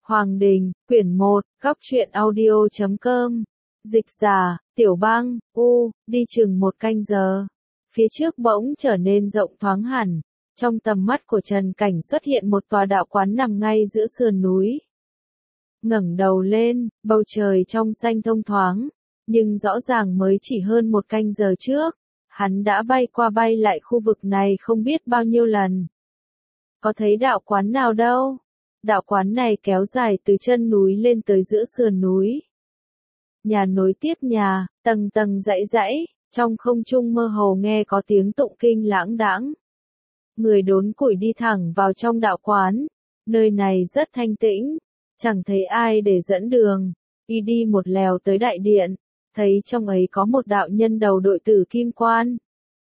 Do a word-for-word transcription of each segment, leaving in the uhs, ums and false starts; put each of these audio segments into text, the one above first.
Hoàng Đình, quyển một, góc truyện audio chấm com. Dịch giả, Tiểu Bang, U, đi chừng một canh giờ. Phía trước bỗng trở nên rộng thoáng hẳn. Trong tầm mắt của Trần Cảnh xuất hiện một tòa đạo quán nằm ngay giữa sườn núi. Ngẩng đầu lên, bầu trời trong xanh thông thoáng. Nhưng rõ ràng mới chỉ hơn một canh giờ trước. Hắn đã bay qua bay lại khu vực này không biết bao nhiêu lần. Có thấy đạo quán nào đâu? Đạo quán này kéo dài từ chân núi lên tới giữa sườn núi. Nhà nối tiếp nhà, tầng tầng dãy dãy, trong không trung mơ hồ nghe có tiếng tụng kinh lãng đãng. Người đốn củi đi thẳng vào trong đạo quán. Nơi này rất thanh tĩnh, chẳng thấy ai để dẫn đường. Y đi một lèo tới đại điện, thấy trong ấy có một đạo nhân đầu đội tử kim quan.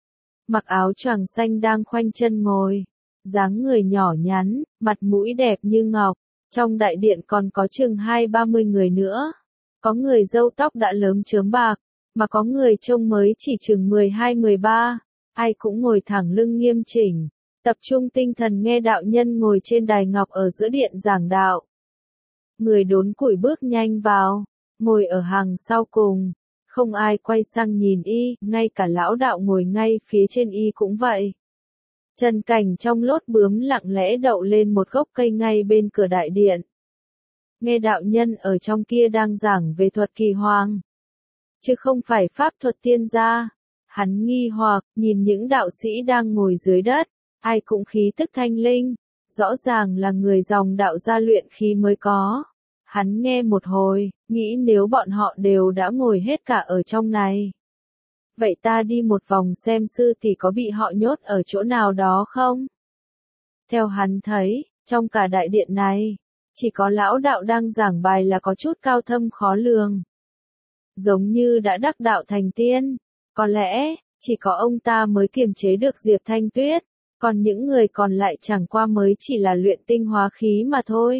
Mặc áo choàng xanh đang khoanh chân ngồi. Dáng người nhỏ nhắn, mặt mũi đẹp như ngọc. Trong đại điện còn có chừng hai ba mươi người nữa. Có người râu tóc đã lớm chớm bạc, mà có người trông mới chỉ chừng mười hai mười ba. Ai cũng ngồi thẳng lưng nghiêm chỉnh, tập trung tinh thần nghe đạo nhân ngồi trên đài ngọc ở giữa điện giảng đạo. Người đốn củi bước nhanh vào, ngồi ở hàng sau cùng. Không ai quay sang nhìn y, ngay cả lão đạo ngồi ngay phía trên y cũng vậy. Trần Cảnh trong lốt bướm lặng lẽ đậu lên một gốc cây ngay bên cửa đại điện. Nghe đạo nhân ở trong kia đang giảng về thuật kỳ hoàng, chứ không phải pháp thuật tiên gia. Hắn nghi hoặc, nhìn những đạo sĩ đang ngồi dưới đất, ai cũng khí tức thanh linh, rõ ràng là người dòng đạo gia luyện khí mới có. Hắn nghe một hồi, nghĩ nếu bọn họ đều đã ngồi hết cả ở trong này. Vậy ta đi một vòng xem sư tỷ có bị họ nhốt ở chỗ nào đó không? Theo hắn thấy, trong cả đại điện này, chỉ có lão đạo đang giảng bài là có chút cao thâm khó lường. Giống như đã đắc đạo thành tiên, có lẽ, chỉ có ông ta mới kiềm chế được Diệp Thanh Tuyết, còn những người còn lại chẳng qua mới chỉ là luyện tinh hóa khí mà thôi.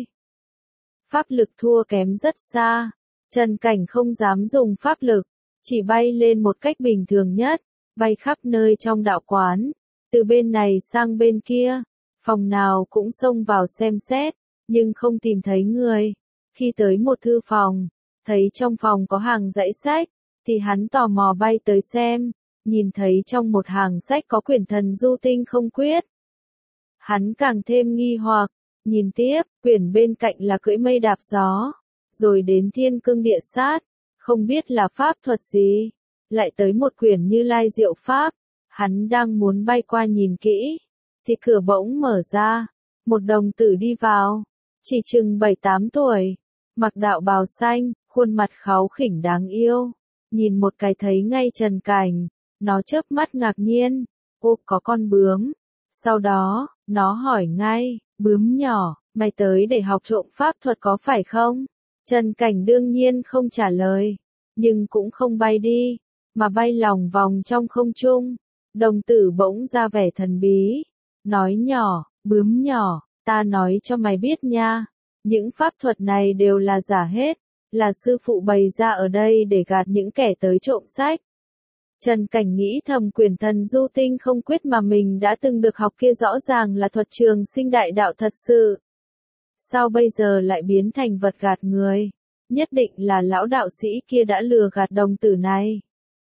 Pháp lực thua kém rất xa, Trần Cảnh không dám dùng pháp lực. Chỉ bay lên một cách bình thường nhất, bay khắp nơi trong đạo quán, từ bên này sang bên kia, phòng nào cũng xông vào xem xét, nhưng không tìm thấy người. Khi tới một thư phòng, thấy trong phòng có hàng dãy sách, thì hắn tò mò bay tới xem, nhìn thấy trong một hàng sách có quyển Thần Du Tinh Không Quyết. Hắn càng thêm nghi hoặc, nhìn tiếp, quyển bên cạnh là Cưỡi Mây Đạp Gió, rồi đến Thiên Cương Địa Sát. Không biết là pháp thuật gì, lại tới một quyển Như Lai Diệu Pháp. Hắn đang muốn bay qua nhìn kỹ, thì cửa bỗng mở ra, một đồng tử đi vào, chỉ chừng bảy tám tuổi, mặc đạo bào xanh, khuôn mặt kháu khỉnh đáng yêu, nhìn một cái thấy ngay Trần Cảnh, nó chớp mắt ngạc nhiên, ô có con bướm. Sau đó, nó hỏi ngay, bướm nhỏ, mày tới để học trộm pháp thuật có phải không? Trần Cảnh đương nhiên không trả lời, nhưng cũng không bay đi, mà bay lòng vòng trong không trung. Đồng tử bỗng ra vẻ thần bí, nói nhỏ, bướm nhỏ, ta nói cho mày biết nha, những pháp thuật này đều là giả hết, là sư phụ bày ra ở đây để gạt những kẻ tới trộm sách. Trần Cảnh nghĩ thầm quyển Thần Du Tinh Không Quyết mà mình đã từng được học kia rõ ràng là thuật trường sinh đại đạo thật sự. Sao bây giờ lại biến thành vật gạt người? Nhất định là lão đạo sĩ kia đã lừa gạt đồng tử này.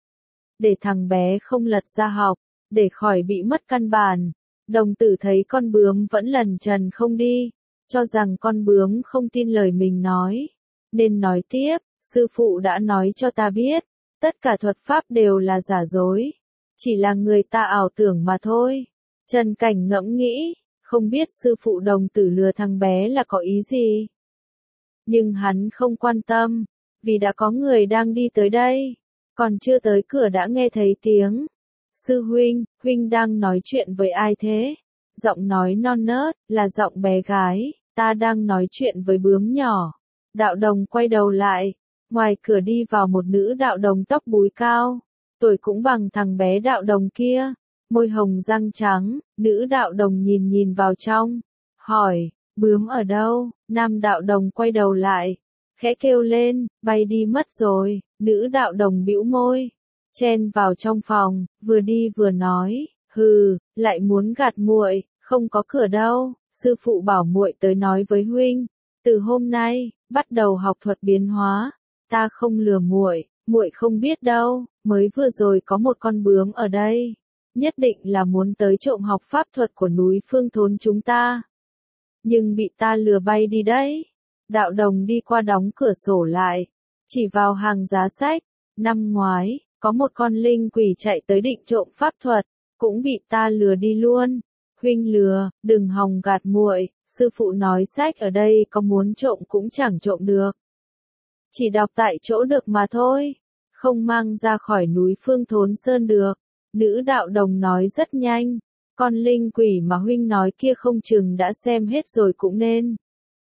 Để thằng bé không lật ra học, để khỏi bị mất căn bản. Đồng tử thấy con bướm vẫn lẩn trần không đi, cho rằng con bướm không tin lời mình nói. Nên nói tiếp, sư phụ đã nói cho ta biết, tất cả thuật pháp đều là giả dối. Chỉ là người ta ảo tưởng mà thôi. Trần Cảnh ngẫm nghĩ, không biết sư phụ đồng tử lừa thằng bé là có ý gì. Nhưng hắn không quan tâm, vì đã có người đang đi tới đây, còn chưa tới cửa đã nghe thấy tiếng. Sư huynh, huynh đang nói chuyện với ai thế? Giọng nói non nớt, là giọng bé gái, ta đang nói chuyện với bướm nhỏ. Đạo đồng quay đầu lại, ngoài cửa đi vào một nữ đạo đồng tóc búi cao, tuổi cũng bằng thằng bé đạo đồng kia, môi hồng răng trắng. Nữ đạo đồng nhìn nhìn vào trong, hỏi, bướm ở đâu? Nam đạo đồng quay đầu lại, khẽ kêu lên, bay đi mất rồi. Nữ đạo đồng bĩu môi, chen vào trong phòng, vừa đi vừa nói, hừ, lại muốn gạt muội, không có cửa đâu, sư phụ bảo muội tới nói với huynh, Từ hôm nay, bắt đầu học thuật biến hóa, ta không lừa muội, muội không biết đâu, mới vừa rồi có một con bướm ở đây, nhất định là muốn tới trộm học pháp thuật của núi Phương Thốn chúng ta. Nhưng bị ta lừa bay đi đấy. Đạo Đồng đi qua đóng cửa sổ lại, chỉ vào hàng giá sách, năm ngoái, có một con linh quỷ chạy tới định trộm pháp thuật, cũng bị ta lừa đi luôn. Huynh lừa, đừng hòng gạt muội, sư phụ nói sách ở đây có muốn trộm cũng chẳng trộm được. Chỉ đọc tại chỗ được mà thôi, không mang ra khỏi núi Phương Thốn Sơn được. Nữ Đạo Đồng nói rất nhanh, con linh quỷ mà huynh nói kia không chừng đã xem hết rồi cũng nên.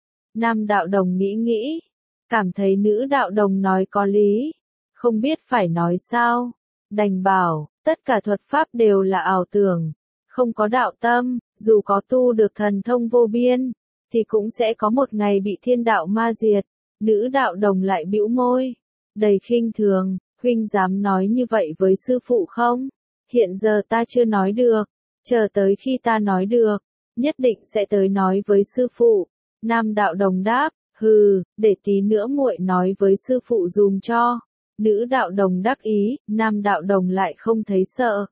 Nam Đạo Đồng nghĩ nghĩ, cảm thấy nữ Đạo Đồng nói có lý, không biết phải nói sao, đành bảo, tất cả thuật pháp đều là ảo tưởng, không có đạo tâm, dù có tu được thần thông vô biên, thì cũng sẽ có một ngày bị thiên đạo ma diệt. Nữ Đạo Đồng lại bĩu môi, đầy khinh thường, huynh dám nói như vậy với sư phụ không? Hiện giờ ta chưa nói được, chờ tới khi ta nói được, nhất định sẽ tới nói với sư phụ. Nam Đạo Đồng đáp, hừ, để tí nữa muội nói với sư phụ dùm cho. Nữ Đạo Đồng đắc ý, Nam Đạo Đồng lại không thấy sợ.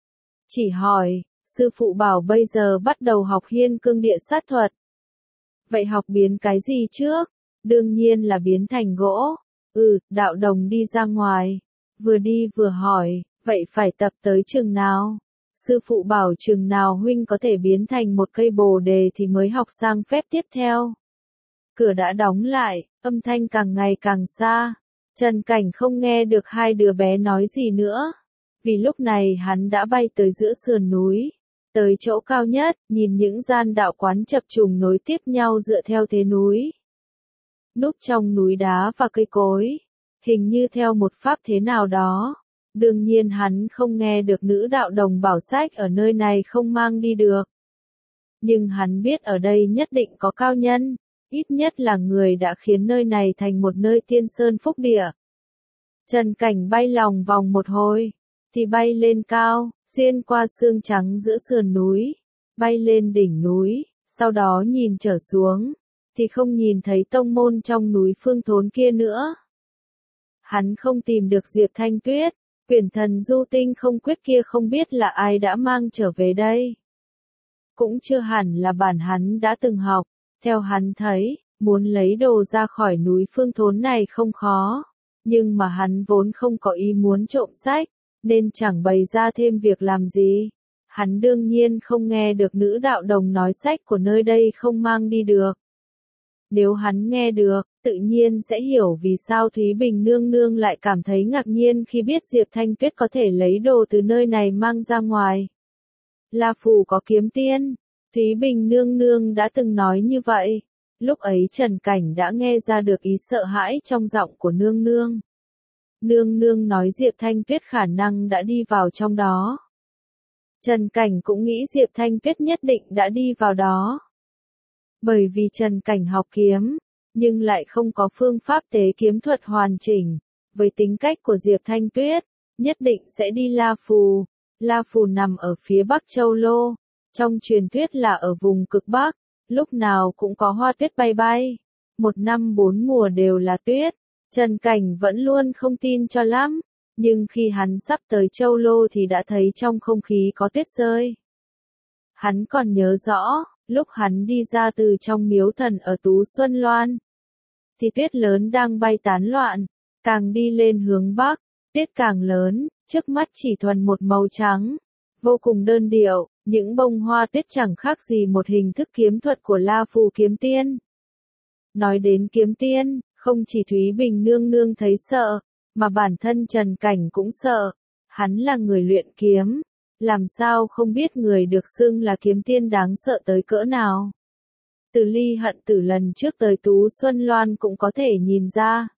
Chỉ hỏi, sư phụ bảo bây giờ bắt đầu học Hiên Cương Địa Sát Thuật. Vậy học biến cái gì trước? Đương nhiên là biến thành gỗ. Ừ, Đạo Đồng đi ra ngoài, vừa đi vừa hỏi, vậy phải tập tới chừng nào? Sư phụ bảo chừng nào huynh có thể biến thành một cây bồ đề thì mới học sang phép tiếp theo. Cửa đã đóng lại, âm thanh càng ngày càng xa. Trần Cảnh không nghe được hai đứa bé nói gì nữa. Vì lúc này hắn đã bay tới giữa sườn núi, tới chỗ cao nhất, nhìn những gian đạo quán chập trùng nối tiếp nhau dựa theo thế núi. Núp trong núi đá và cây cối, hình như theo một pháp thế nào đó. Đương nhiên hắn không nghe được nữ Đạo Đồng bảo sách ở nơi này không mang đi được. Nhưng hắn biết ở đây nhất định có cao nhân, ít nhất là người đã khiến nơi này thành một nơi tiên sơn phúc địa. Trần Cảnh bay lòng vòng một hồi, thì bay lên cao, xuyên qua xương trắng giữa sườn núi, bay lên đỉnh núi, sau đó nhìn trở xuống, thì không nhìn thấy tông môn trong núi Phương Thốn kia nữa. Hắn không tìm được Diệp Thanh Tuyết, quyển thần du tinh không quyết kia không biết là ai đã mang trở về đây. Cũng chưa hẳn là bản hắn đã từng học, theo hắn thấy, muốn lấy đồ ra khỏi núi Phương Thốn này không khó, nhưng mà hắn vốn không có ý muốn trộm sách, nên chẳng bày ra thêm việc làm gì. Hắn đương nhiên không nghe được nữ Đạo Đồng nói sách của nơi đây không mang đi được. Nếu hắn nghe được, tự nhiên sẽ hiểu vì sao Thúy Bình nương nương lại cảm thấy ngạc nhiên khi biết Diệp Thanh Tuyết có thể lấy đồ từ nơi này mang ra ngoài. La Phù có kiếm tiên, Thúy Bình nương nương đã từng nói như vậy. Lúc ấy Trần Cảnh đã nghe ra được ý sợ hãi trong giọng của nương nương. Nương nương nói Diệp Thanh Tuyết khả năng đã đi vào trong đó. Trần Cảnh cũng nghĩ Diệp Thanh Tuyết nhất định đã đi vào đó. Bởi vì Trần Cảnh học kiếm, nhưng lại không có phương pháp tế kiếm thuật hoàn chỉnh. Với tính cách của Diệp Thanh Tuyết, nhất định sẽ đi La Phù. La Phù nằm ở phía Bắc Châu Lô, trong truyền thuyết là ở vùng cực Bắc, lúc nào cũng có hoa tuyết bay bay. Một năm bốn mùa đều là tuyết. Trần Cảnh vẫn luôn không tin cho lắm, nhưng khi hắn sắp tới Châu Lô thì đã thấy trong không khí có tuyết rơi. Hắn còn nhớ rõ, lúc hắn đi ra từ trong miếu thần ở Tú Xuân Loan, thì tuyết lớn đang bay tán loạn, càng đi lên hướng Bắc, tuyết càng lớn, trước mắt chỉ thuần một màu trắng, vô cùng đơn điệu, những bông hoa tuyết chẳng khác gì một hình thức kiếm thuật của La Phù kiếm tiên. Nói đến kiếm tiên, không chỉ Thúy Bình nương nương thấy sợ, mà bản thân Trần Cảnh cũng sợ. Hắn là người luyện kiếm, làm sao không biết người được xưng là kiếm tiên đáng sợ tới cỡ nào. Từ Ly Hận Tử lần trước tới Tú Xuân Loan cũng có thể nhìn ra.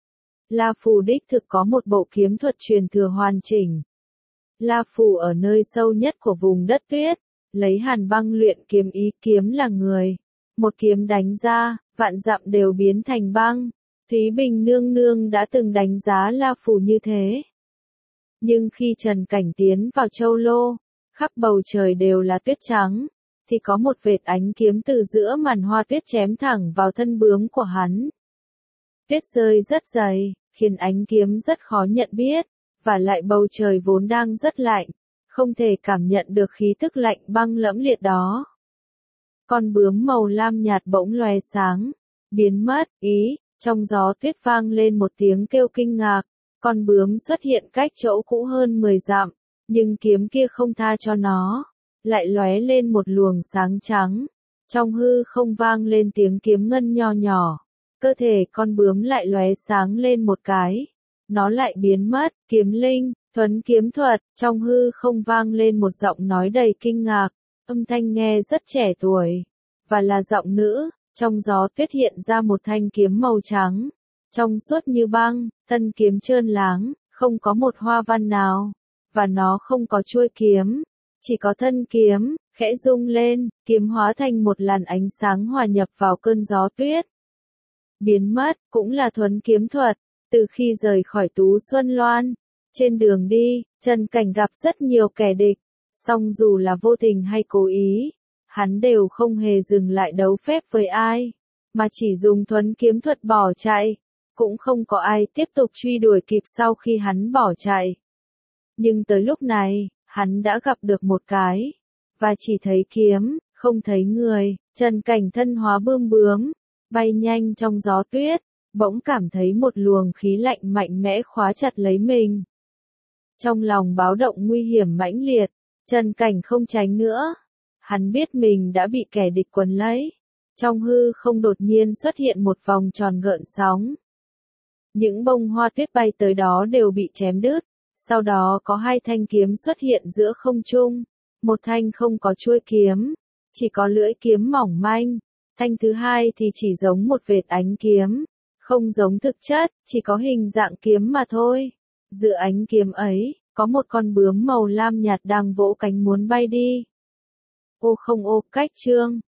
La Phù đích thực có một bộ kiếm thuật truyền thừa hoàn chỉnh. La Phù ở nơi sâu nhất của vùng đất tuyết, lấy hàn băng luyện kiếm, ý kiếm là người. Một kiếm đánh ra, vạn dặm đều biến thành băng. Thúy Bình nương nương đã từng đánh giá La Phù như thế. Nhưng khi Trần Cảnh tiến vào Châu Lô, khắp bầu trời đều là tuyết trắng, thì có một vệt ánh kiếm từ giữa màn hoa tuyết chém thẳng vào thân bướm của hắn. Tuyết rơi rất dày, khiến ánh kiếm rất khó nhận biết, và lại bầu trời vốn đang rất lạnh, không thể cảm nhận được khí tức lạnh băng lẫm liệt đó. Con bướm màu lam nhạt bỗng lóe sáng, biến mất, ý, trong gió tuyết vang lên một tiếng kêu kinh ngạc, con bướm xuất hiện cách chỗ cũ hơn mười dặm, nhưng kiếm kia không tha cho nó, lại lóe lên một luồng sáng trắng, trong hư không vang lên tiếng kiếm ngân nho nhỏ, cơ thể con bướm lại lóe sáng lên một cái, nó lại biến mất, kiếm linh, thuấn kiếm thuật, trong hư không vang lên một giọng nói đầy kinh ngạc, âm thanh nghe rất trẻ tuổi, và là giọng nữ, trong gió tuyết hiện ra một thanh kiếm màu trắng, trong suốt như băng, thân kiếm trơn láng, không có một hoa văn nào, và nó không có chuôi kiếm, chỉ có thân kiếm, khẽ rung lên, kiếm hóa thành một làn ánh sáng hòa nhập vào cơn gió tuyết. Biến mất, cũng là thuấn kiếm thuật, từ khi rời khỏi Tú Xuân Loan. Trên đường đi, Trần Cảnh gặp rất nhiều kẻ địch, song dù là vô tình hay cố ý, hắn đều không hề dừng lại đấu phép với ai, mà chỉ dùng thuấn kiếm thuật bỏ chạy, cũng không có ai tiếp tục truy đuổi kịp sau khi hắn bỏ chạy. Nhưng tới lúc này, hắn đã gặp được một cái, và chỉ thấy kiếm, không thấy người, Trần Cảnh thân hóa bươm bướm, bay nhanh trong gió tuyết, bỗng cảm thấy một luồng khí lạnh mạnh mẽ khóa chặt lấy mình. Trong lòng báo động nguy hiểm mãnh liệt, Trần Cảnh không tránh nữa. Hắn biết mình đã bị kẻ địch quấn lấy. Trong hư không đột nhiên xuất hiện một vòng tròn gợn sóng. Những bông hoa tuyết bay tới đó đều bị chém đứt. Sau đó có hai thanh kiếm xuất hiện giữa không trung. Một thanh không có chuôi kiếm, chỉ có lưỡi kiếm mỏng manh. Thanh thứ hai thì chỉ giống một vệt ánh kiếm, không giống thực chất, chỉ có hình dạng kiếm mà thôi. Giữa ánh kiếm ấy, có một con bướm màu lam nhạt đang vỗ cánh muốn bay đi. Ô không ô, cách chương.